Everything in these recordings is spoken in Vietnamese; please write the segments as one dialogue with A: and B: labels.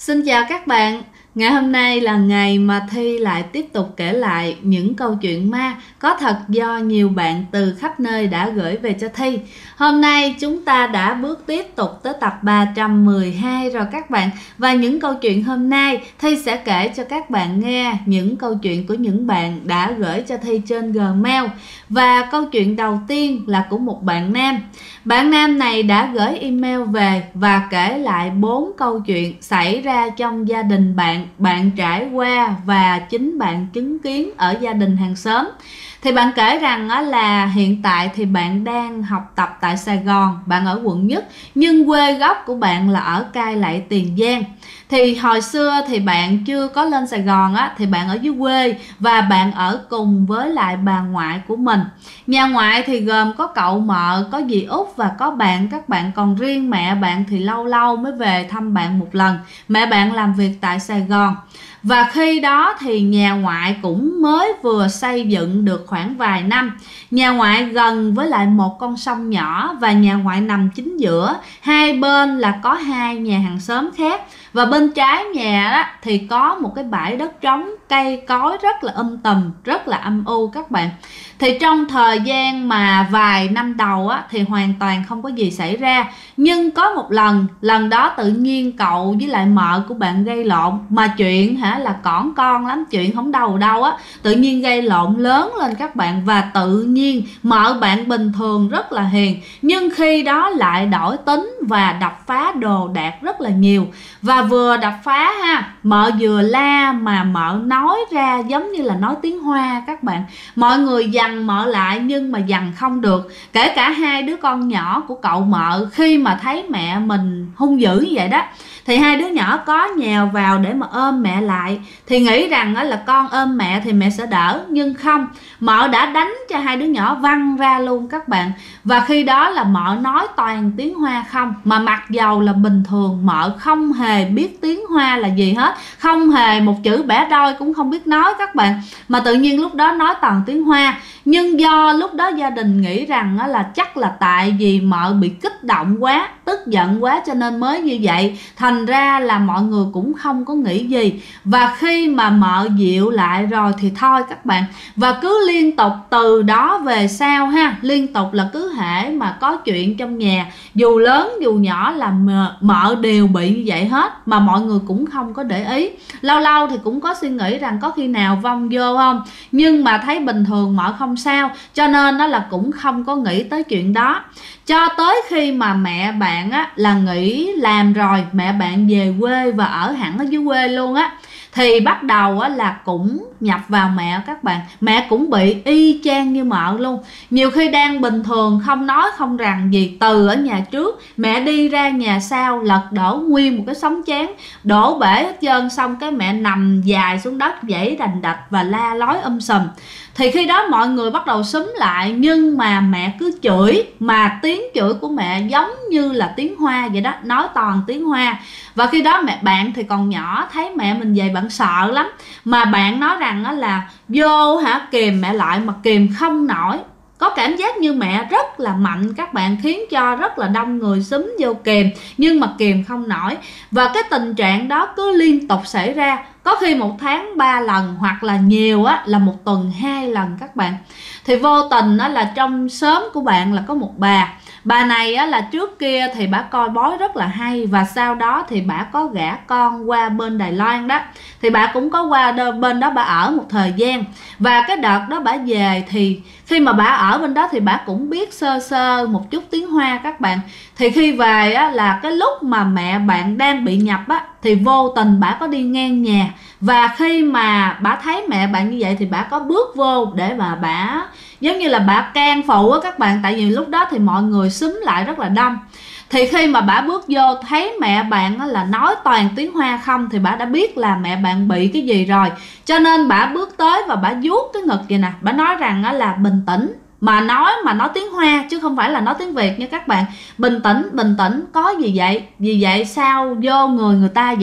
A: Xin chào các bạn. Ngày hôm nay là ngày mà Thi lại tiếp tục kể lại những câu chuyện ma có thật do nhiều bạn từ khắp nơi đã gửi về cho Thi. Hôm nay chúng ta đã bước tiếp tục tới tập 312 rồi các bạn. Và những câu chuyện hôm nay Thi sẽ kể cho các bạn nghe những câu chuyện của những bạn đã gửi cho Thi trên Gmail. Và câu chuyện đầu tiên là của một bạn nam. Bạn nam này đã gửi email về và kể lại 4 câu chuyện xảy ra trong gia đình bạn trải qua và chính bạn chứng kiến ở gia đình hàng xóm. Thì bạn kể rằng là hiện tại thì bạn đang học tập tại Sài Gòn, bạn ở quận Nhất, nhưng quê gốc của bạn là ở Cai Lậy, Tiền Giang. Thì hồi xưa thì bạn chưa có lên Sài Gòn thì bạn ở dưới quê và bạn ở cùng với lại bà ngoại của mình. Nhà ngoại thì gồm có cậu mợ, có dì Út và có bạn. Các bạn còn riêng mẹ bạn thì lâu lâu mới về thăm bạn một lần. Mẹ bạn làm việc tại Sài Gòn. Và khi đó thì nhà ngoại cũng mới vừa xây dựng được khoảng vài năm. Nhà ngoại gần với lại một con sông nhỏ và nhà ngoại nằm chính giữa. Hai bên là có hai nhà hàng xóm khác. Và bên trái nhà đó thì có một cái bãi đất trống, cây cối rất là tùm, rất là âm u các bạn. Thì trong thời gian mà vài năm đầu thì hoàn toàn không có gì xảy ra. Nhưng có một lần đó tự nhiên cậu với lại mợ của bạn gây lộn. Mà chuyện là cỏn con lắm, chuyện không đâu tự nhiên gây lộn lớn lên các bạn. Và tự nhiên mợ bạn bình thường rất là hiền, nhưng khi đó lại đổi tính và đập phá đồ đạc rất là nhiều. Và vừa đập phá mợ vừa la mà mợ nói ra giống như là nói tiếng Hoa các bạn. Mọi người dằn mợ lại nhưng mà dằn không được. Kể cả hai đứa con nhỏ của cậu mợ, khi mà thấy mẹ mình hung dữ như vậy đó thì hai đứa nhỏ có nhào vào để mà ôm mẹ lại. Thì nghĩ rằng là con ôm mẹ thì mẹ sẽ đỡ, nhưng không, mợ đã đánh cho hai đứa nhỏ văng ra luôn các bạn. Và khi đó là mợ nói toàn tiếng Hoa không, mà mặc dầu là bình thường mợ không hề biết tiếng Hoa là gì hết, không hề một chữ bẻ đôi cũng không biết nói các bạn, mà tự nhiên lúc đó nói toàn tiếng Hoa. Nhưng do lúc đó gia đình nghĩ rằng là chắc là tại vì mợ bị kích động quá, tức giận quá cho nên mới như vậy. Thành ra là mọi người cũng không có nghĩ gì. Và khi mà mợ dịu lại rồi thì thôi các bạn. Và cứ liên tục từ đó về sau liên tục là cứ hễ mà có chuyện trong nhà, dù lớn dù nhỏ là mợ đều bị như vậy hết. Mà mọi người cũng không có để ý. Lâu lâu thì cũng có suy nghĩ rằng có khi nào vong vô không, nhưng mà thấy bình thường mợ không sao, cho nên là cũng không có nghĩ tới chuyện đó. Cho tới khi mà mẹ bạn là nghỉ làm rồi, mẹ bạn về quê và ở hẳn ở dưới quê luôn thì bắt đầu là cũng nhập vào mẹ các bạn. Mẹ cũng bị y chang như mợ luôn. Nhiều khi đang bình thường không nói không rằng gì, từ ở nhà trước mẹ đi ra nhà sau lật đổ nguyên một cái sống chén, đổ bể hết trơn, xong cái mẹ nằm dài xuống đất giãy đành đạch và la lối sùm. Thì khi đó mọi người bắt đầu xúm lại, nhưng mà mẹ cứ chửi, mà tiếng chửi của mẹ giống như là tiếng Hoa vậy đó, nói toàn tiếng Hoa. Và khi đó mẹ bạn thì còn nhỏ, thấy mẹ mình về bạn sợ lắm, mà bạn nói rằng là vô kìm mẹ lại mà kìm không nổi. Có cảm giác như mẹ rất là mạnh các bạn, khiến cho rất là đông người xúm vô kìm, nhưng mà kìm không nổi. Và cái tình trạng đó cứ liên tục xảy ra. Có khi một tháng 3 lần, hoặc là nhiều là một tuần 2 lần các bạn. Thì vô tình là trong xóm của bạn là có một bà này là trước kia thì bà coi bói rất là hay, và sau đó thì bà có gả con qua bên Đài Loan đó. Thì bà cũng có qua bên đó bà ở một thời gian. Và cái đợt đó bà về thì khi mà bà ở bên đó thì bà cũng biết sơ sơ một chút tiếng Hoa các bạn. Thì khi về là cái lúc mà mẹ bạn đang bị nhập thì vô tình bà có đi ngang nhà. Và khi mà bà thấy mẹ bạn như vậy thì bà có bước vô để mà bà giống như là bà can phụ các bạn. Tại vì lúc đó thì mọi người xúm lại rất là đông. Thì khi mà bà bước vô thấy mẹ bạn là nói toàn tiếng Hoa không, thì bà đã biết là mẹ bạn bị cái gì rồi. Cho nên bà bước tới và bà vuốt cái ngực vậy nè. Bà nói rằng là bình tĩnh. Mà nói tiếng Hoa chứ không phải là nói tiếng Việt nha các bạn. Bình tĩnh, có gì vậy? Vì vậy sao vô người ta vậy?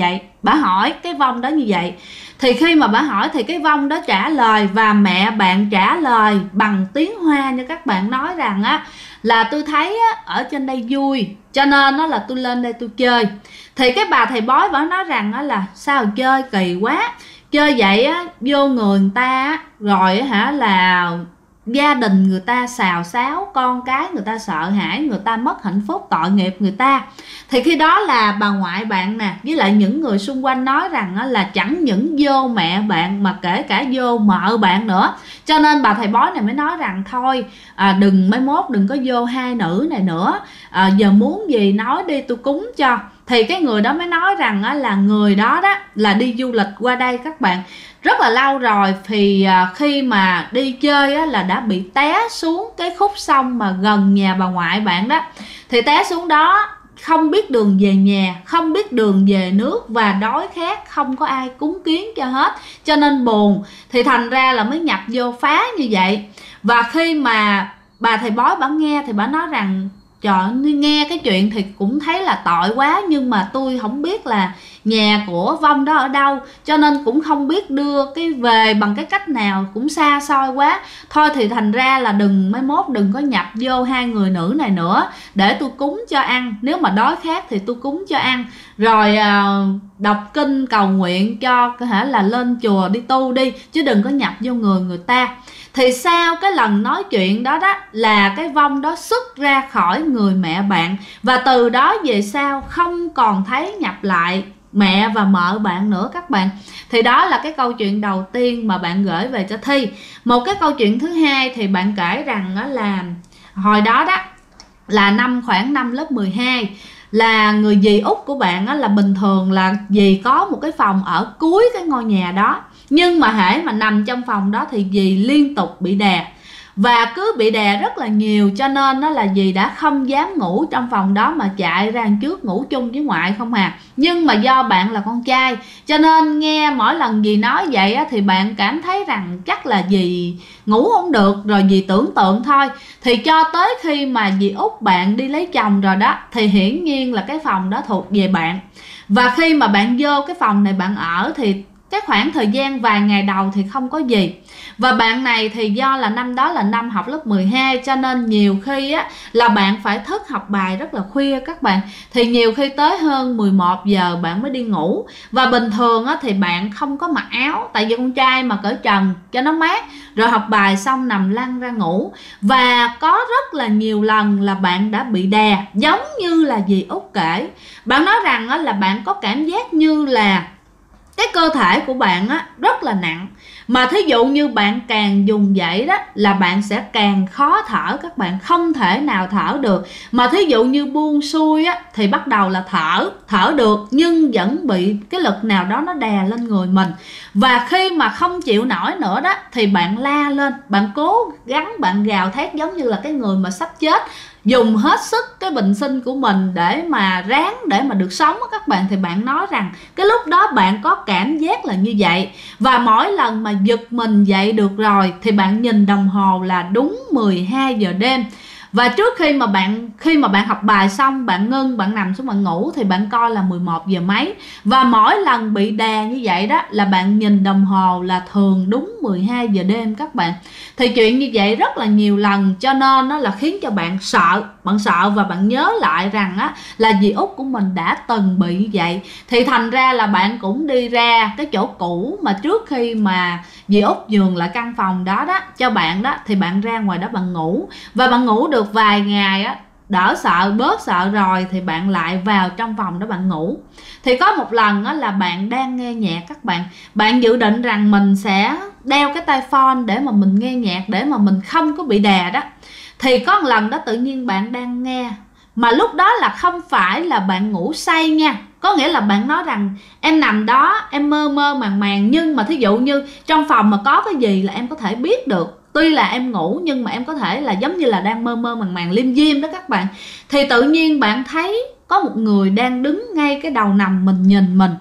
A: bả hỏi cái vong đó như vậy. Thì khi mà bả hỏi thì cái vong đó trả lời, và mẹ bạn trả lời bằng tiếng Hoa như các bạn, nói rằng á là tôi thấy á, ở trên đây vui cho nên nó là tôi lên đây tôi chơi. Thì cái bà thầy bói bả nói rằng á là sao chơi kỳ quá, chơi vậy á vô người ta á, rồi hả là gia đình người ta xào xáo, con cái người ta sợ hãi, người ta mất hạnh phúc, tội nghiệp người ta. Thì khi đó là bà ngoại bạn nè với lại những người xung quanh nói rằng là chẳng những vô mẹ bạn mà kể cả vô mợ bạn nữa. Cho nên bà thầy bói này mới nói rằng thôi đừng mấy mốt đừng có vô hai nữ này nữa, giờ muốn gì nói đi tôi cúng cho. Thì cái người đó mới nói rằng là người đó đó là đi du lịch qua đây các bạn, rất là lâu rồi. Thì khi mà đi chơi là đã bị té xuống cái khúc sông mà gần nhà bà ngoại bạn đó. Thì té xuống đó không biết đường về nhà, không biết đường về nước và đói khát, không có ai cúng kiến cho hết, cho nên buồn. Thì thành ra là mới nhập vô phá như vậy. Và khi mà bà thầy bói bà nghe thì bà nói rằng trời, nghe cái chuyện thì cũng thấy là tội quá, nhưng mà tôi không biết là nhà của vong đó ở đâu, cho nên cũng không biết đưa cái về bằng cái cách nào, cũng xa xôi quá. Thôi thì thành ra là đừng mấy mốt đừng có nhập vô hai người nữ này nữa, để tôi cúng cho ăn, nếu mà đói khát thì tôi cúng cho ăn, rồi đọc kinh cầu nguyện cho có thể là lên chùa đi tu đi, chứ đừng có nhập vô người ta. Thì sau cái lần nói chuyện đó đó là cái vong đó xuất ra khỏi người mẹ bạn, và từ đó về sau không còn thấy nhập lại mẹ và mợ bạn nữa các bạn. Thì đó là cái câu chuyện đầu tiên mà bạn gửi về cho Thi. Một cái câu chuyện thứ hai thì bạn kể rằng đó là hồi đó đó là khoảng năm lớp 12, là người dì út của bạn là bình thường là dì có một cái phòng ở cuối cái ngôi nhà đó, nhưng mà hễ mà nằm trong phòng đó thì dì liên tục bị đè, và cứ bị đè rất là nhiều, cho nên đó là dì đã không dám ngủ trong phòng đó mà chạy ra trước ngủ chung với ngoại không à. Nhưng mà do bạn là con trai, cho nên nghe mỗi lần dì nói vậy thì bạn cảm thấy rằng chắc là dì ngủ không được, rồi dì tưởng tượng thôi. Thì cho tới khi mà dì út bạn đi lấy chồng rồi đó, thì hiển nhiên là cái phòng đó thuộc về bạn. Và khi mà bạn vô cái phòng này bạn ở thì cái khoảng thời gian vài ngày đầu thì không có gì. Và bạn này thì do là năm đó là năm học lớp 12, cho nên nhiều khi á là bạn phải thức học bài rất là khuya các bạn. Thì nhiều khi tới hơn 11 giờ bạn mới đi ngủ. Và bình thường á thì bạn không có mặc áo, tại vì con trai mà cởi trần cho nó mát, rồi học bài xong nằm lăn ra ngủ. Và có rất là nhiều lần là bạn đã bị đè, giống như là dì út kể. Bạn nói rằng á là bạn có cảm giác như là cái cơ thể của bạn á rất là nặng, mà thí dụ như bạn càng dùng dậy đó là bạn sẽ càng khó thở, các bạn không thể nào thở được. Mà thí dụ như buông xuôi á thì bắt đầu là thở được, nhưng vẫn bị cái lực nào đó nó đè lên người mình. Và khi mà không chịu nổi nữa đó thì bạn la lên, bạn cố gắng, bạn gào thét giống như là cái người mà sắp chết, dùng hết sức cái bình sinh của mình để mà ráng để mà được sống các bạn. Thì bạn nói rằng cái lúc đó bạn có cảm giác là như vậy. Và mỗi lần mà giật mình dậy được rồi thì bạn nhìn đồng hồ là đúng 12 giờ đêm. Và trước khi mà bạn học bài xong, bạn ngưng, bạn nằm xuống bạn ngủ thì bạn coi là 11 giờ mấy. Và mỗi lần bị đè như vậy đó là bạn nhìn đồng hồ là thường đúng 12 giờ đêm các bạn. Thì chuyện như vậy rất là nhiều lần, cho nên nó là khiến cho bạn sợ và bạn nhớ lại rằng á là dì út của mình đã từng bị như vậy. Thì thành ra là bạn cũng đi ra cái chỗ cũ mà trước khi mà dì út nhường lại căn phòng đó đó cho bạn đó, thì bạn ra ngoài đó bạn ngủ. Và bạn ngủ được vài ngày á, đỡ sợ, bớt sợ rồi thì bạn lại vào trong phòng đó bạn ngủ. Thì có một lần á là bạn đang nghe nhạc các bạn dự định rằng mình sẽ đeo cái tai phone để mà mình nghe nhạc, để mà mình không có bị đè đó. Thì có một lần đó tự nhiên bạn đang nghe, mà lúc đó là không phải là bạn ngủ say nha, có nghĩa là bạn nói rằng em nằm đó em mơ mơ màng màng, nhưng mà thí dụ như trong phòng mà có cái gì là em có thể biết được. Tuy là em ngủ nhưng mà em có thể là giống như là đang mơ mơ màng màng liêm diêm đó các bạn. Thì tự nhiên bạn thấy có một người đang đứng ngay cái đầu nằm mình nhìn mình.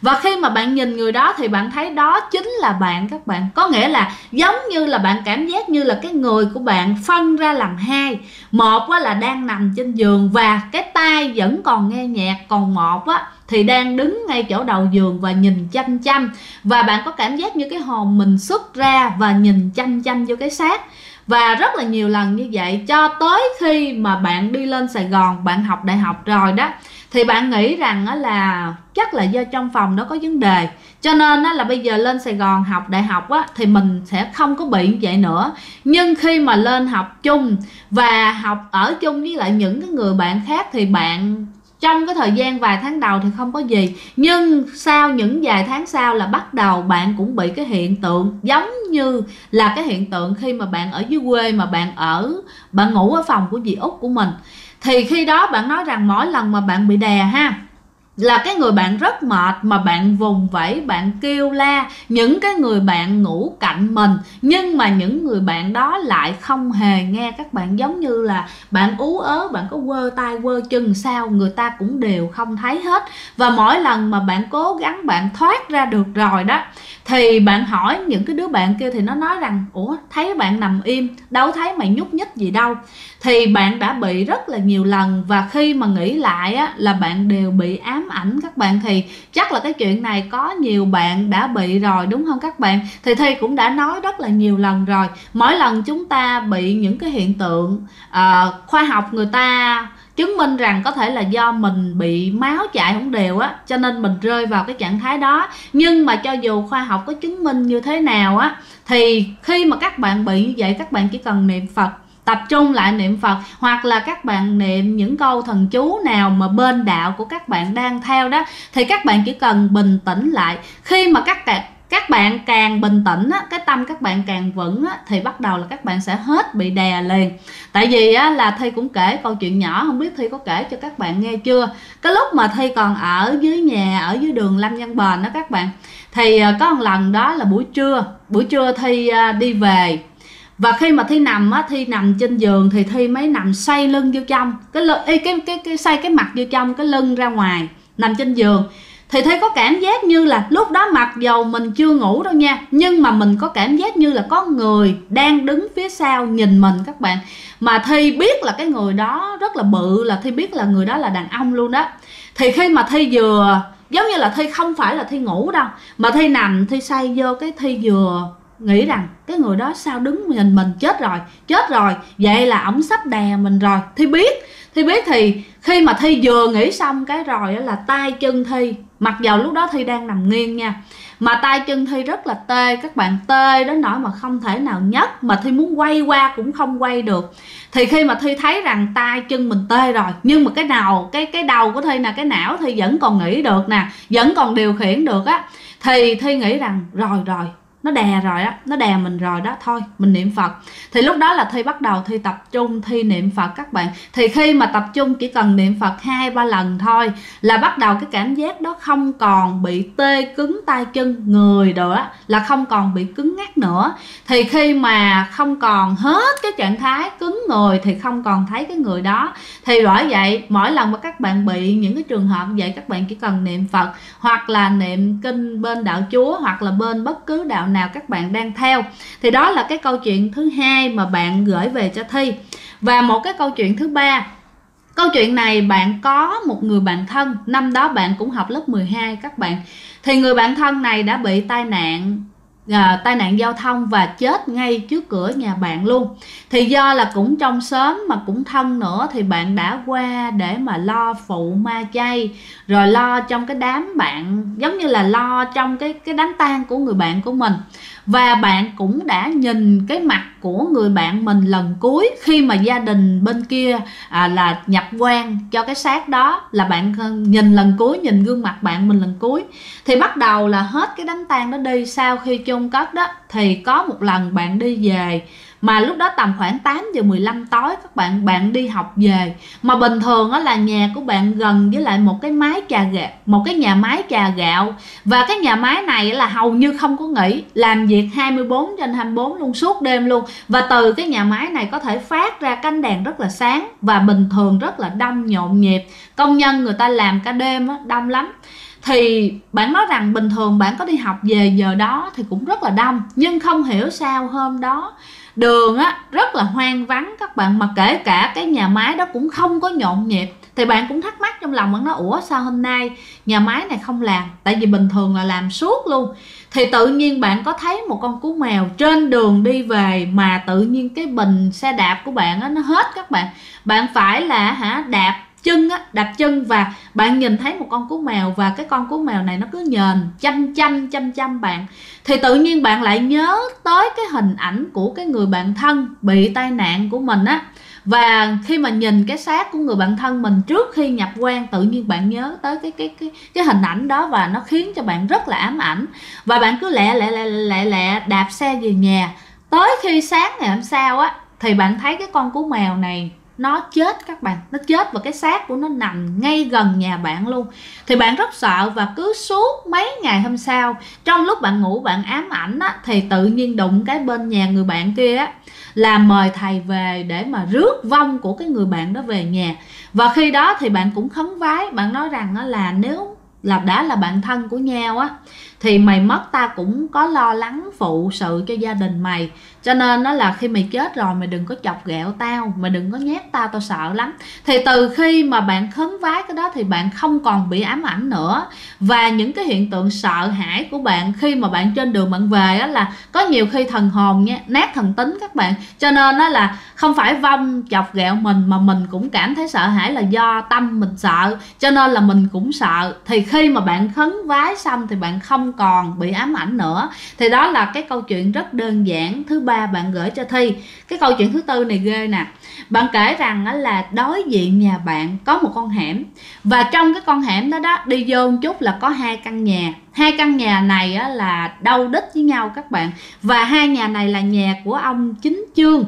A: Và khi mà bạn nhìn người đó thì bạn thấy đó chính là bạn các bạn. Có nghĩa là giống như là bạn cảm giác như là cái người của bạn phân ra làm hai. Một là đang nằm trên giường và cái tai vẫn còn nghe nhạc, còn một thì đang đứng ngay chỗ đầu giường và nhìn chăm chăm. Và bạn có cảm giác như cái hồn mình xuất ra và nhìn chăm chăm vô cái xác. Và rất là nhiều lần như vậy cho tới khi mà bạn đi lên Sài Gòn, bạn học đại học rồi đó, thì bạn nghĩ rằng là chắc là do trong phòng đó có vấn đề, cho nên là bây giờ lên Sài Gòn học đại học thì mình sẽ không có bị như vậy nữa. Nhưng khi mà lên học chung và học ở chung với lại những cái người bạn khác thì bạn trong cái thời gian vài tháng đầu thì không có gì, nhưng sau những vài tháng sau là bắt đầu bạn cũng bị cái hiện tượng giống như là cái hiện tượng khi mà bạn ở dưới quê mà bạn ngủ ở phòng của dì Út của mình. Thì khi đó bạn nói rằng mỗi lần mà bạn bị đè là cái người bạn rất mệt mà bạn vùng vẫy, bạn kêu la những cái người bạn ngủ cạnh mình, nhưng mà những người bạn đó lại không hề nghe các bạn, giống như là bạn ú ớ, bạn có quơ tay quơ chân sao người ta cũng đều không thấy hết. Và mỗi lần mà bạn cố gắng bạn thoát ra được rồi đó thì bạn hỏi những cái đứa bạn kia thì nó nói rằng ủa thấy bạn nằm im, đâu thấy mày nhúc nhích gì đâu. Thì bạn đã bị rất là nhiều lần, và khi mà nghĩ lại là bạn đều bị ám ảnh các bạn. Thì chắc là cái chuyện này có nhiều bạn đã bị rồi đúng không các bạn? Thì Thi cũng đã nói rất là nhiều lần rồi. Mỗi lần chúng ta bị những cái hiện tượng khoa học người ta chứng minh rằng có thể là do mình bị máu chạy không đều cho nên mình rơi vào cái trạng thái đó. Nhưng mà cho dù khoa học có chứng minh như thế nào thì khi mà các bạn bị như vậy, các bạn chỉ cần niệm Phật, tập trung lại niệm Phật, hoặc là các bạn niệm những câu thần chú nào mà bên đạo của các bạn đang theo đó, thì các bạn chỉ cần bình tĩnh lại. Khi mà các bạn càng bình tĩnh cái tâm các bạn càng vững thì bắt đầu là các bạn sẽ hết bị đè liền. Tại vì là Thi cũng kể câu chuyện nhỏ, không biết Thi có kể cho các bạn nghe chưa. Cái lúc mà Thi còn ở dưới nhà, ở dưới đường Lâm Văn Bền đó các bạn, thì có một lần đó là buổi trưa Thi đi về. Và khi mà Thi nằm trên giường thì Thi mới nằm xoay lưng vô trong, xoay cái mặt vô trong, cái lưng ra ngoài, nằm trên giường. Thì Thi có cảm giác như là lúc đó mặc dầu mình chưa ngủ đâu nha, nhưng mà mình có cảm giác như là có người đang đứng phía sau nhìn mình các bạn. Mà Thi biết là cái người đó rất là bự, là Thi biết là người đó là đàn ông luôn đó. Thì khi mà Thi vừa giống như là Thi không phải là Thi ngủ đâu, mà Thi nằm, Thi xoay vô cái Thi vừa nghĩ rằng cái người đó sao đứng nhìn mình, chết rồi, vậy là ổng sắp đè mình rồi. Thi biết thì khi mà Thi vừa nghĩ xong cái rồi là tay chân Thi, mặc dầu lúc đó Thi đang nằm nghiêng nha, mà tay chân Thi rất là tê các bạn, tê đến nỗi mà không thể nào nhấc, mà Thi muốn quay qua cũng không quay được. Thì khi mà Thi thấy rằng tay chân mình tê rồi, nhưng mà cái đầu của Thi nè, cái não Thi vẫn còn nghĩ được nè, vẫn còn điều khiển được thì Thi nghĩ rằng rồi nó đè rồi nó đè mình rồi đó, thôi mình niệm Phật. Thì lúc đó là Thi bắt đầu Thi tập trung, Thi niệm Phật các bạn. Thì khi mà tập trung chỉ cần niệm Phật 2-3 lần thôi là bắt đầu cái cảm giác đó không còn bị tê cứng tay chân người rồi là không còn bị cứng ngắc nữa. Thì khi mà không còn hết cái trạng thái cứng người thì không còn thấy cái người đó. Thì bởi vậy mỗi lần mà các bạn bị những cái trường hợp vậy, các bạn chỉ cần niệm Phật hoặc là niệm kinh bên đạo Chúa, hoặc là bên bất cứ đạo nào các bạn đang theo. Thì đó là cái câu chuyện thứ hai mà bạn gửi về cho Thi. Và một cái câu chuyện thứ ba, câu chuyện này bạn có một người bạn thân, năm đó bạn cũng học lớp 12 các bạn. Thì người bạn thân này đã bị tai nạn giao thông và chết ngay trước cửa nhà bạn luôn. Thì do là cũng trong xóm mà cũng thân nữa, thì bạn đã qua để mà lo phụ ma chay, rồi lo trong cái đám bạn, giống như là lo trong cái đám tang của người bạn của mình. Và bạn cũng đã nhìn cái mặt của người bạn mình lần cuối khi mà gia đình bên kia là nhập quan cho cái xác đó, là bạn nhìn lần cuối, nhìn gương mặt bạn mình lần cuối. Thì bắt đầu là hết cái đám tang đó đi, sau khi chôn cất đó thì có một lần bạn đi về, mà lúc đó tầm khoảng 8:15 tối các bạn đi học về. Mà bình thường là nhà của bạn gần với lại một cái nhà máy trà gạo, và cái nhà máy này là hầu như không có nghỉ, làm việc 24/24 luôn, suốt đêm luôn. Và từ cái nhà máy này có thể phát ra cánh đèn rất là sáng, và bình thường rất là đông nhộn nhịp, công nhân người ta làm cả đêm đông lắm. Thì bạn nói rằng bình thường bạn có đi học về giờ đó thì cũng rất là đông, nhưng không hiểu sao hôm đó đường á rất là hoang vắng các bạn, mà kể cả cái nhà máy đó cũng không có nhộn nhịp. Thì bạn cũng thắc mắc trong lòng, bạn nói ủa sao hôm nay nhà máy này không làm, tại vì bình thường là làm suốt luôn. Thì tự nhiên bạn có thấy một con cú mèo trên đường đi về, mà tự nhiên cái bình xe đạp của bạn á nó hết các bạn. Bạn phải là đạp chân, và bạn nhìn thấy một con cú mèo, và cái con cú mèo này nó cứ nhền chăm bạn. Thì tự nhiên bạn lại nhớ tới cái hình ảnh của cái người bạn thân bị tai nạn của mình á. Và khi mà nhìn cái xác của người bạn thân mình trước khi nhập quan, tự nhiên bạn nhớ tới cái hình ảnh đó, và nó khiến cho bạn rất là ám ảnh. Và bạn cứ lẹ đạp xe về nhà. Tới khi sáng ngày hôm sau á, thì bạn thấy cái con cú mèo này nó chết các bạn, nó chết và cái xác của nó nằm ngay gần nhà bạn luôn. Thì bạn rất sợ, và cứ suốt mấy ngày hôm sau, trong lúc bạn ngủ bạn ám ảnh á, thì tự nhiên đụng cái bên nhà người bạn kia á là mời thầy về để mà rước vong của cái người bạn đó về nhà. Và khi đó thì bạn cũng khấn vái, bạn nói rằng là nếu là đã là bạn thân của nhau á thì mày mất ta cũng có lo lắng phụ sự cho gia đình mày, cho nên nó là khi mày chết rồi mày đừng có chọc ghẹo tao, mày đừng có nhát tao sợ lắm. Thì từ khi mà bạn khấn vái cái đó thì bạn không còn bị ám ảnh nữa. Và những cái hiện tượng sợ hãi của bạn khi mà bạn trên đường bạn về á, là có nhiều khi thần hồn nha, nát thần tính các bạn, cho nên nó là không phải vong chọc ghẹo mình, mà mình cũng cảm thấy sợ hãi là do tâm mình sợ, cho nên là mình cũng sợ. Thì khi mà bạn khấn vái xong thì bạn không còn bị ám ảnh nữa. Thì đó là cái câu chuyện rất đơn giản thứ ba bạn gửi cho Thi. Cái câu chuyện thứ tư này ghê nè. Bạn kể rằng là đối diện nhà bạn có một con hẻm, và trong cái con hẻm đó đi vô một chút là có hai căn nhà. Hai căn nhà này là đâu đích với nhau các bạn. Và hai nhà này là nhà của ông Chính Chương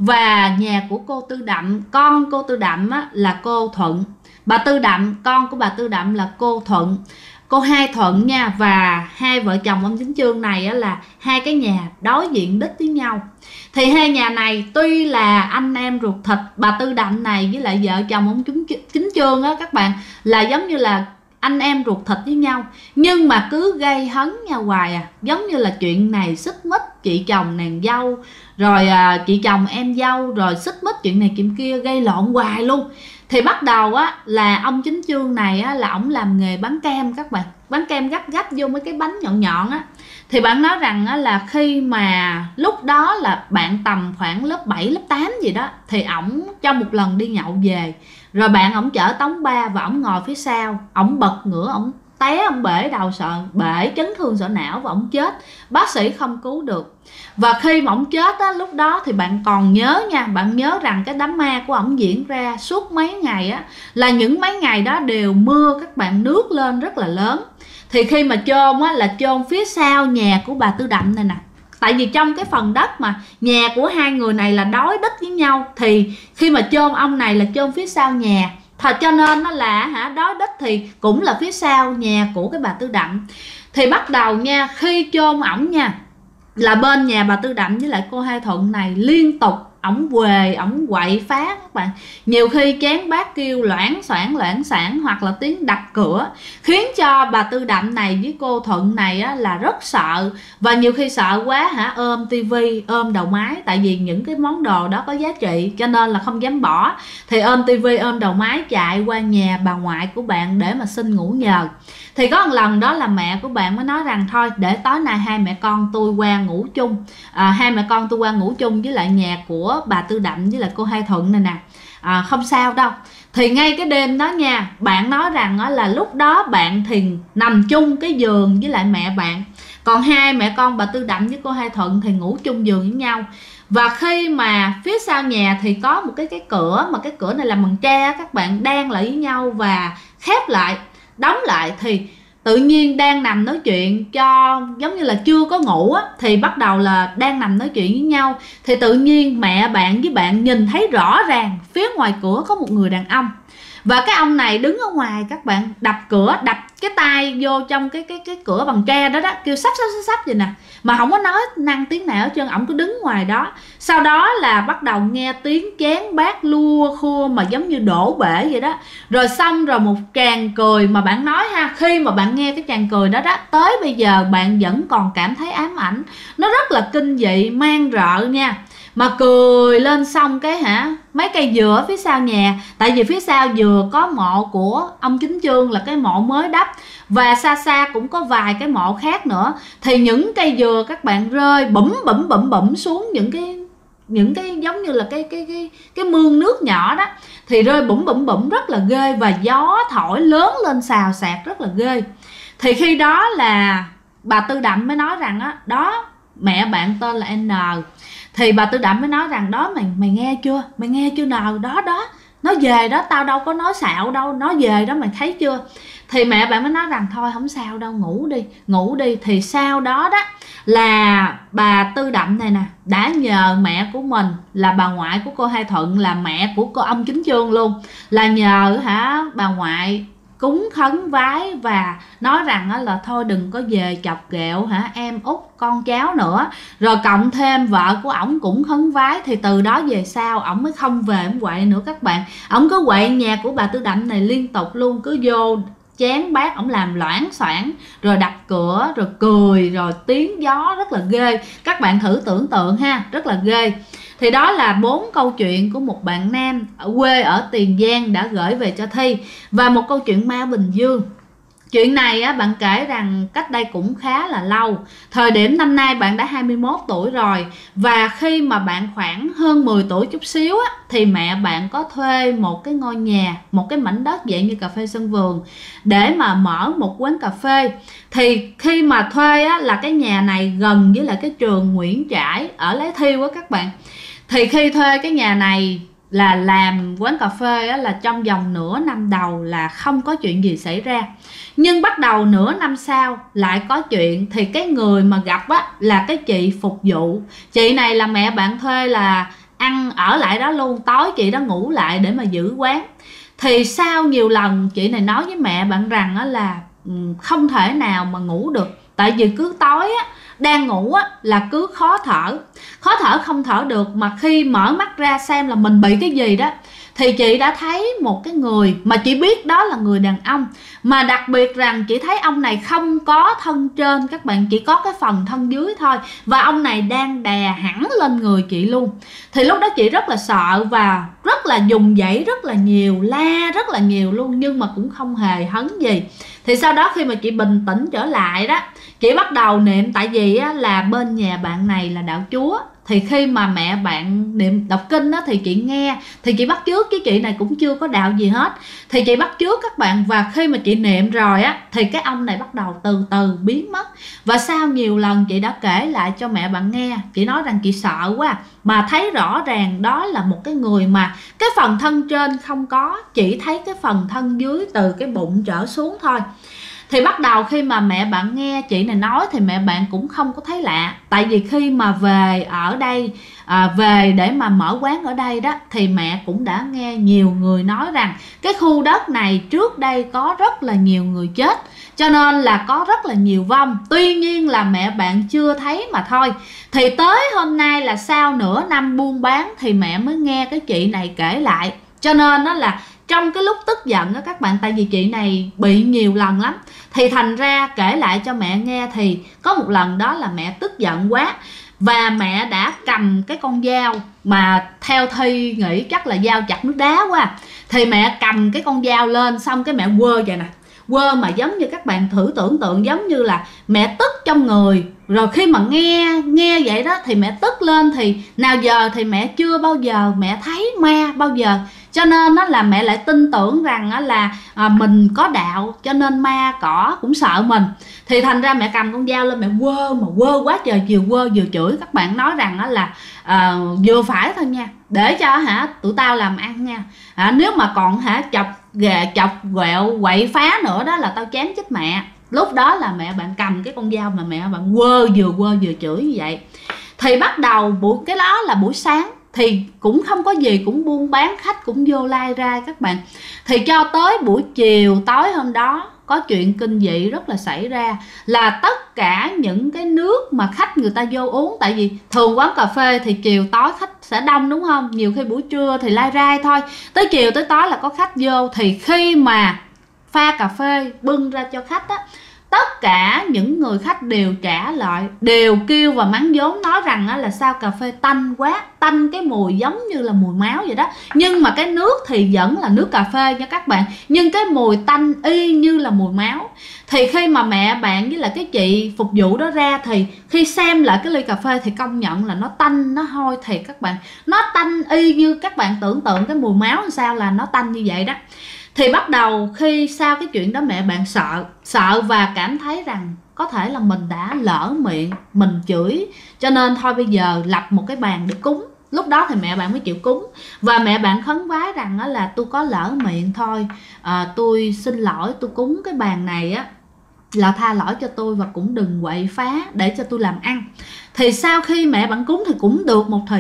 A: và nhà của cô Tư Đậm. Con cô Tư Đậm là cô Thuận, bà Tư Đậm, con của bà Tư Đậm là cô Thuận, cô Hai Thuận nha. Và hai vợ chồng ông Chính Chương này là hai cái nhà đối diện đích với nhau. Thì hai nhà này tuy là anh em ruột thịt, bà Tư Đậm này với lại vợ chồng ông Chính Chương á các bạn, là giống như là anh em ruột thịt với nhau, nhưng mà cứ gây hấn nhau hoài à. Giống như là chuyện này xích mích chị chồng nàng dâu, rồi chị chồng em dâu, rồi xích mích chuyện này chuyện kia, gây lộn hoài luôn. Thì bắt đầu là ông Chính Chương này là ổng làm nghề bán kem các bạn, bán kem gấp vô mấy cái bánh nhọn nhọn á. Thì bạn nói rằng là khi mà lúc đó là bạn tầm khoảng lớp 7, lớp 8 gì đó, thì ổng trong một lần đi nhậu về, rồi bạn ổng chở tống ba và ổng ngồi phía sau, ổng bật ngửa, ổng té, ổng bể đầu, bể chấn thương sọ não và ổng chết. Bác sĩ không cứu được. Và khi mà ổng chết lúc đó thì bạn còn nhớ nha, bạn nhớ rằng cái đám ma của ổng diễn ra suốt mấy ngày là những mấy ngày đó đều mưa các bạn, nước lên rất là lớn. Thì khi mà chôn là chôn phía sau nhà của bà Tư Đậm này nè. Tại vì trong cái phần đất mà nhà của hai người này là đối đích với nhau, thì khi mà chôn ông này là chôn phía sau nhà, cho nên nó là đối đích thì cũng là phía sau nhà của cái bà Tư Đậm. Thì bắt đầu nha, khi chôn ổng nha, là bên nhà bà Tư Đậm với lại cô Hai Thuận này liên tục ổng quề, ổng quậy phá các bạn. Nhiều khi chén bát kêu loảng xoảng hoặc là tiếng đập cửa, khiến cho bà Tư Đậm này với cô Thuận này là rất sợ. Và nhiều khi sợ quá ôm tivi, ôm đầu máy, tại vì những cái món đồ đó có giá trị cho nên là không dám bỏ. Thì ôm tivi, ôm đầu máy chạy qua nhà bà ngoại của bạn để mà xin ngủ nhờ. Thì có một lần đó là mẹ của bạn mới nói rằng thôi để tối nay hai mẹ con tôi qua ngủ chung, hai mẹ con tôi qua ngủ chung với lại nhà của bà Tư Đậm với lại cô Hai Thuận này nè, không sao đâu. Thì ngay cái đêm đó nha, bạn nói rằng là lúc đó bạn thì nằm chung cái giường với lại mẹ bạn, còn hai mẹ con bà Tư Đậm với cô Hai Thuận thì ngủ chung giường với nhau. Và khi mà phía sau nhà thì có một cái cửa, mà cái cửa này làm bằng tre các bạn, đan lại với nhau và khép lại, đóng lại. Thì tự nhiên đang nằm nói chuyện, cho giống như là chưa có ngủ thì bắt đầu là đang nằm nói chuyện với nhau. Thì tự nhiên mẹ bạn với bạn nhìn thấy rõ ràng phía ngoài cửa có một người đàn ông. Và cái ông này đứng ở ngoài các bạn, đập cửa, đập cái tay vô trong cái cửa bằng tre đó đó, kêu sắp vậy nè, mà không có nói năng tiếng nào hết trơn, ổng cứ đứng ngoài đó. Sau đó là bắt đầu nghe tiếng chén bát lua khua mà giống như đổ bể vậy đó. Rồi xong rồi một tràng cười mà bạn nói ha, khi mà bạn nghe cái tràng cười đó đó, tới bây giờ bạn vẫn còn cảm thấy ám ảnh. Nó rất là kinh dị, man rợ nha. Mà cười lên xong cái mấy cây dừa phía sau nhà, tại vì phía sau vừa có mộ của ông Chính Chương là cái mộ mới đắp, và xa xa cũng có vài cái mộ khác nữa. Thì những cây dừa các bạn rơi bụm xuống những cái giống như là cái mương nước nhỏ đó, thì rơi bụm rất là ghê, và gió thổi lớn lên xào xạc rất là ghê. Thì khi đó là bà Tư Đậm mới nói rằng đó mẹ bạn tên là N. Thì bà Tư Đậm mới nói rằng đó mày nghe chưa, mày nghe chưa nào, đó nó về đó, tao đâu có nói xạo đâu, nó về đó, mày thấy chưa. Thì mẹ bạn mới nói rằng thôi không sao đâu, ngủ đi. Thì sau đó đó là bà Tư Đậm này nè đã nhờ mẹ của mình là bà ngoại của cô Hai Thuận, là mẹ của cô ông Chính Chương luôn, là nhờ bà ngoại cúng khấn vái và nói rằng là thôi đừng có về chọc ghẹo em út con cháu nữa. Rồi cộng thêm vợ của ổng cũng khấn vái, thì từ đó về sau ổng mới không về ổng quậy nữa các bạn. Ổng cứ quậy nhà của bà Tư Đậm này liên tục luôn, cứ vô chén bát ổng làm loảng xoảng, rồi đập cửa, rồi cười, rồi tiếng gió rất là ghê. Các bạn thử tưởng tượng ha, rất là ghê. Thì đó là 4 câu chuyện của một bạn nam ở quê ở Tiền Giang đã gửi về cho Thi. Và một câu chuyện ma Bình Dương. Chuyện này bạn kể rằng cách đây cũng khá là lâu. Thời điểm năm nay bạn đã 21 tuổi rồi. Và khi mà bạn khoảng hơn 10 tuổi chút xíu thì mẹ bạn có thuê một cái ngôi nhà, một cái mảnh đất dạng như cà phê sân vườn, để mà mở một quán cà phê. Thì khi mà thuê là cái nhà này gần với lại cái trường Nguyễn Trãi ở Lái Thiêu các bạn. Thì khi thuê cái nhà này là làm quán cà phê là trong vòng nửa năm đầu là không có chuyện gì xảy ra. Nhưng bắt đầu nửa năm sau lại có chuyện. Thì cái người mà gặp là cái chị phục vụ. Chị này là mẹ bạn thuê là ăn ở lại đó luôn, tối chị đó ngủ lại để mà giữ quán. Thì sau nhiều lần chị này nói với mẹ bạn rằng là không thể nào mà ngủ được, tại vì cứ tối đang ngủ là cứ khó thở không thở được. Mà khi mở mắt ra xem là mình bị cái gì đó, thì chị đã thấy một cái người mà chị biết đó là người đàn ông. Mà đặc biệt rằng chị thấy ông này không có thân trên các bạn, chỉ có cái phần thân dưới thôi. Và ông này đang đè hẳn lên người chị luôn. Thì lúc đó chị rất là sợ và rất là dùng dãy rất là nhiều, la rất là nhiều luôn, nhưng mà cũng không hề hấn gì. Thì sau đó khi mà chị bình tĩnh trở lại đó, chị bắt đầu niệm, tại vì là bên nhà bạn này là đạo Chúa. Thì khi mà mẹ bạn niệm đọc kinh thì chị nghe, thì chị bắt chước, chứ chị này cũng chưa có đạo gì hết. Thì chị bắt chước các bạn, và khi mà chị niệm rồi thì cái ông này bắt đầu từ từ biến mất. Và sau nhiều lần chị đã kể lại cho mẹ bạn nghe, chị nói rằng chị sợ quá, mà thấy rõ ràng đó là một cái người mà cái phần thân trên không có, chỉ thấy cái phần thân dưới từ cái bụng trở xuống thôi. Thì bắt đầu khi mà mẹ bạn nghe chị này nói thì mẹ bạn cũng không có thấy lạ. Tại vì khi mà về ở đây, về để mà mở quán ở đây đó, thì mẹ cũng đã nghe nhiều người nói rằng cái khu đất này trước đây có rất là nhiều người chết, cho nên là có rất là nhiều vong. Tuy nhiên là mẹ bạn chưa thấy mà thôi. Thì tới hôm nay là sau nửa năm buôn bán thì mẹ mới nghe cái chị này kể lại. Cho nên đó là trong cái lúc tức giận đó các bạn, tại vì chị này bị nhiều lần lắm, thì thành ra kể lại cho mẹ nghe. Thì có một lần đó là mẹ tức giận quá, và mẹ đã cầm cái con dao, mà theo Thi nghĩ chắc là dao chặt nước đá quá. Thì mẹ cầm cái con dao lên, xong cái mẹ quơ vậy nè, quơ mà giống như các bạn thử tưởng tượng giống như là mẹ tức trong người. Rồi khi mà nghe vậy đó thì mẹ tức lên. Thì nào giờ thì mẹ chưa bao giờ mẹ thấy ma bao giờ, cho nên đó là mẹ lại tin tưởng rằng là mình có đạo, cho nên ma cỏ cũng sợ mình. Thì thành ra mẹ cầm con dao lên, mẹ quơ mà quơ quá trời, vừa quơ vừa chửi. Các bạn nói rằng là vừa phải thôi nha, để cho tụi tao làm ăn nha, nếu mà còn chọc ghẹo quậy phá nữa đó là tao chém chết mẹ. Lúc đó là mẹ bạn cầm cái con dao mà mẹ bạn quơ vừa chửi như vậy. Thì bắt đầu cái đó là buổi sáng. thì cũng không có gì, cũng buôn bán, khách cũng vô lai ra các bạn. Thì cho tới buổi chiều tối hôm đó có chuyện kinh dị rất là xảy ra, là tất cả những cái nước mà khách người ta vô uống, tại vì thường quán cà phê thì chiều tối khách sẽ đông đúng không, nhiều khi buổi trưa thì lai rai thôi, tới chiều tới tối là có khách vô. Thì khi mà pha cà phê bưng ra cho khách á, tất cả những người khách đều trả lại, đều kêu và mắng vốn, nói rằng là sao cà phê tanh quá, tanh cái mùi giống như là mùi máu vậy đó, nhưng mà cái nước thì vẫn là nước cà phê nha các bạn, nhưng cái mùi tanh y như là mùi máu. Thì khi mà mẹ bạn với lại cái chị phục vụ đó ra, thì khi xem lại cái ly cà phê thì công nhận là nó tanh, nó hôi thiệt các bạn, nó tanh y như các bạn tưởng tượng cái mùi máu làm sao là nó tanh như vậy đó. Thì bắt đầu khi sau cái chuyện đó mẹ bạn sợ và cảm thấy rằng có thể là mình đã lỡ miệng, mình chửi, cho nên thôi bây giờ lập một cái bàn để cúng. Lúc đó thì mẹ bạn mới chịu cúng, và mẹ bạn khấn vái rằng là tôi có lỡ miệng thôi, tôi xin lỗi, tôi cúng cái bàn này á là tha lỗi cho tôi, và cũng đừng quậy phá để cho tôi làm ăn. Thì sau khi mẹ bạn cúng thì cũng được một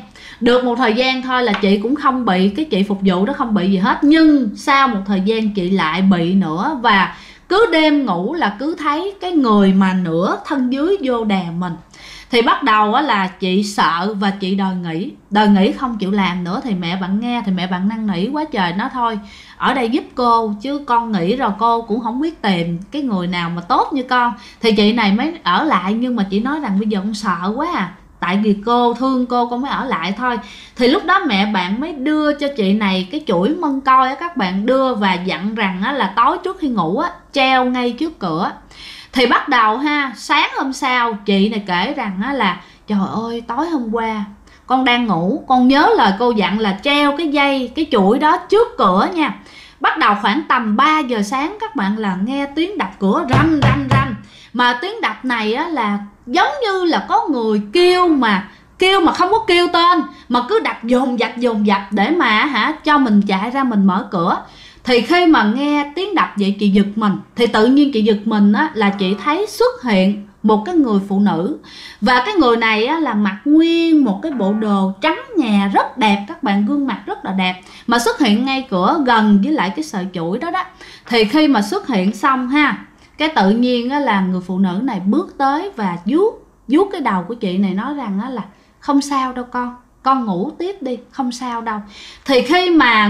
A: thời gian thôi là chị cũng không bị, cái chị phục vụ đó không bị gì hết, nhưng sau một thời gian chị lại bị nữa. Và cứ đêm ngủ là cứ thấy cái người mà nửa thân dưới vô đè mình. Thì bắt đầu là chị sợ và chị đòi nghỉ không chịu làm nữa. Thì mẹ bạn nghe thì mẹ bạn năn nỉ quá trời, nói thôi ở đây giúp cô chứ con nghỉ rồi cô cũng không biết tìm cái người nào mà tốt như con. Thì chị này mới ở lại, nhưng mà chị nói rằng bây giờ con sợ quá à, tại vì cô thương cô, con mới ở lại thôi. Thì lúc đó mẹ bạn mới đưa cho chị này cái chuỗi mân coi á các bạn, đưa và dặn rằng là tối trước khi ngủ á treo ngay trước cửa. Thì bắt đầu sáng hôm sau chị này kể rằng là trời ơi, tối hôm qua con đang ngủ, con nhớ lời cô dặn là treo cái dây, cái chuỗi đó trước cửa nha. Bắt đầu khoảng tầm 3 giờ sáng các bạn là nghe tiếng đập cửa rầm rầm rầm. Mà tiếng đập này á là giống như là có người kêu mà không có kêu tên, mà cứ đập dồn dập để mà cho mình chạy ra mình mở cửa. Thì khi mà nghe tiếng đập vậy chị giật mình. Thì tự nhiên chị giật mình á là chị thấy xuất hiện một cái người phụ nữ. Và cái người này á là mặc nguyên một cái bộ đồ trắng ngà rất đẹp các bạn, gương mặt rất là đẹp, mà xuất hiện ngay cửa gần với lại cái sợi chuỗi đó đó. Thì khi mà xuất hiện xong cái tự nhiên á là người phụ nữ này bước tới và vuốt cái đầu của chị này, nói rằng á là không sao đâu con ngủ tiếp đi, không sao đâu. Thì khi mà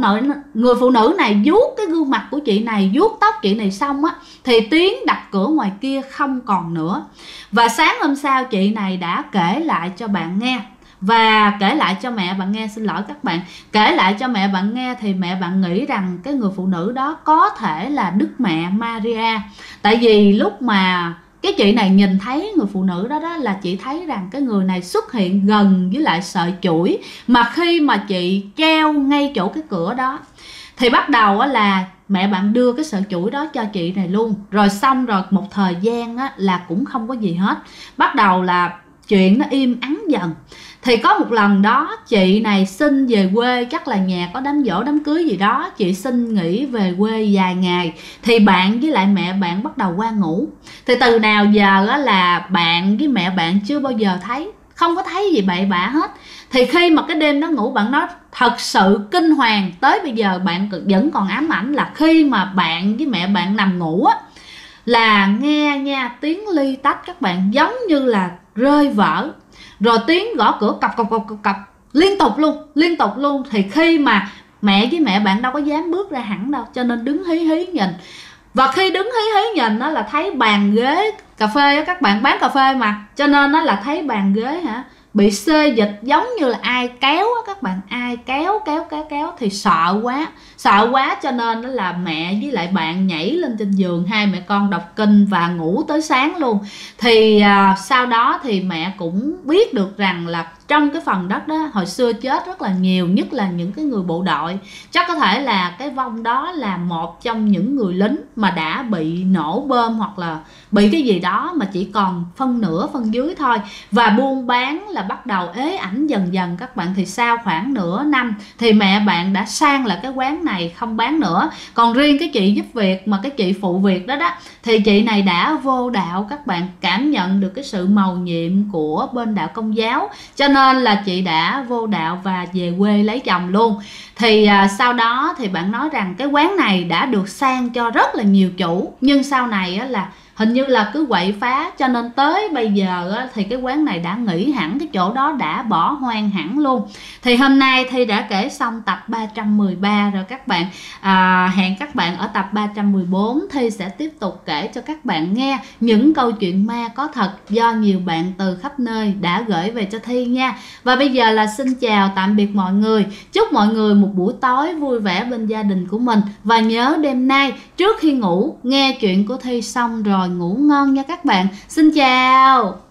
A: người phụ nữ này vuốt cái gương mặt của chị này, vuốt tóc chị này xong á, thì tiếng đập cửa ngoài kia không còn nữa. Và sáng hôm sau chị này đã kể lại cho bạn nghe, và kể lại cho mẹ bạn nghe, xin lỗi các bạn, kể lại cho mẹ bạn nghe. Thì mẹ bạn nghĩ rằng cái người phụ nữ đó có thể là Đức Mẹ Maria. Tại vì lúc mà cái chị này nhìn thấy người phụ nữ đó là chị thấy rằng cái người này xuất hiện gần với lại sợi chuỗi mà khi mà chị treo ngay chỗ cái cửa đó. Thì bắt đầu là mẹ bạn đưa cái sợi chuỗi đó cho chị này luôn. Rồi xong rồi một thời gian là cũng không có gì hết. Bắt đầu là chuyện nó im ắng dần. Thì có một lần đó chị này xin về quê, chắc là nhà có đám giỗ đám cưới gì đó, chị xin nghỉ về quê vài ngày. Thì bạn với lại mẹ bạn bắt đầu qua ngủ. Thì từ nào giờ là bạn với mẹ bạn chưa bao giờ thấy, không có thấy gì bậy bạ hết. Thì khi mà cái đêm đó ngủ, bạn nói thật sự kinh hoàng, tới bây giờ bạn vẫn còn ám ảnh là khi mà bạn với mẹ bạn nằm ngủ á, là nghe nha tiếng ly tách các bạn, giống như là rơi vỡ, rồi tiếng gõ cửa cọc liên tục luôn. Thì khi mà mẹ với mẹ bạn đâu có dám bước ra hẳn đâu, cho nên đứng hí hí nhìn. Và khi đứng hí hí nhìn đó là thấy bàn ghế cà phê á, các bạn bán cà phê mà, cho nên nó là thấy bàn ghế bị xê dịch, giống như là ai kéo á các bạn, ai kéo thì sợ quá, cho nên đó là mẹ với lại bạn nhảy lên trên giường, hai mẹ con đọc kinh và ngủ tới sáng luôn. Thì sau đó thì mẹ cũng biết được rằng là trong cái phần đất đó hồi xưa chết rất là nhiều, nhất là những cái người bộ đội. Chắc có thể là cái vong đó là một trong những người lính mà đã bị nổ bom hoặc là bị cái gì đó mà chỉ còn phân nửa phân dưới thôi, và buôn bán là bắt đầu ế ẩm dần dần các bạn, thì sau khoảng nửa năm thì mẹ bạn đã sang lại cái quán này không bán nữa. Còn riêng cái chị giúp việc mà cái chị phụ việc đó thì chị này đã vô đạo các bạn, cảm nhận được cái sự mầu nhiệm của bên đạo Công giáo, cho nên là chị đã vô đạo và về quê lấy chồng luôn. Thì sau đó thì bạn nói rằng cái quán này đã được sang cho rất là nhiều chủ, nhưng sau này là hình như là cứ quậy phá, cho nên tới bây giờ thì cái quán này đã nghỉ hẳn, cái chỗ đó đã bỏ hoang hẳn luôn. Thì hôm nay Thi đã kể xong tập 313 rồi các bạn. Hẹn các bạn ở tập 314 Thi sẽ tiếp tục kể cho các bạn nghe những câu chuyện ma có thật do nhiều bạn từ khắp nơi đã gửi về cho Thi nha. Và bây giờ là xin chào tạm biệt mọi người, chúc mọi người một buổi tối vui vẻ bên gia đình của mình. Và nhớ đêm nay trước khi ngủ nghe chuyện của Thi xong rồi ngủ ngon nha các bạn. Xin chào.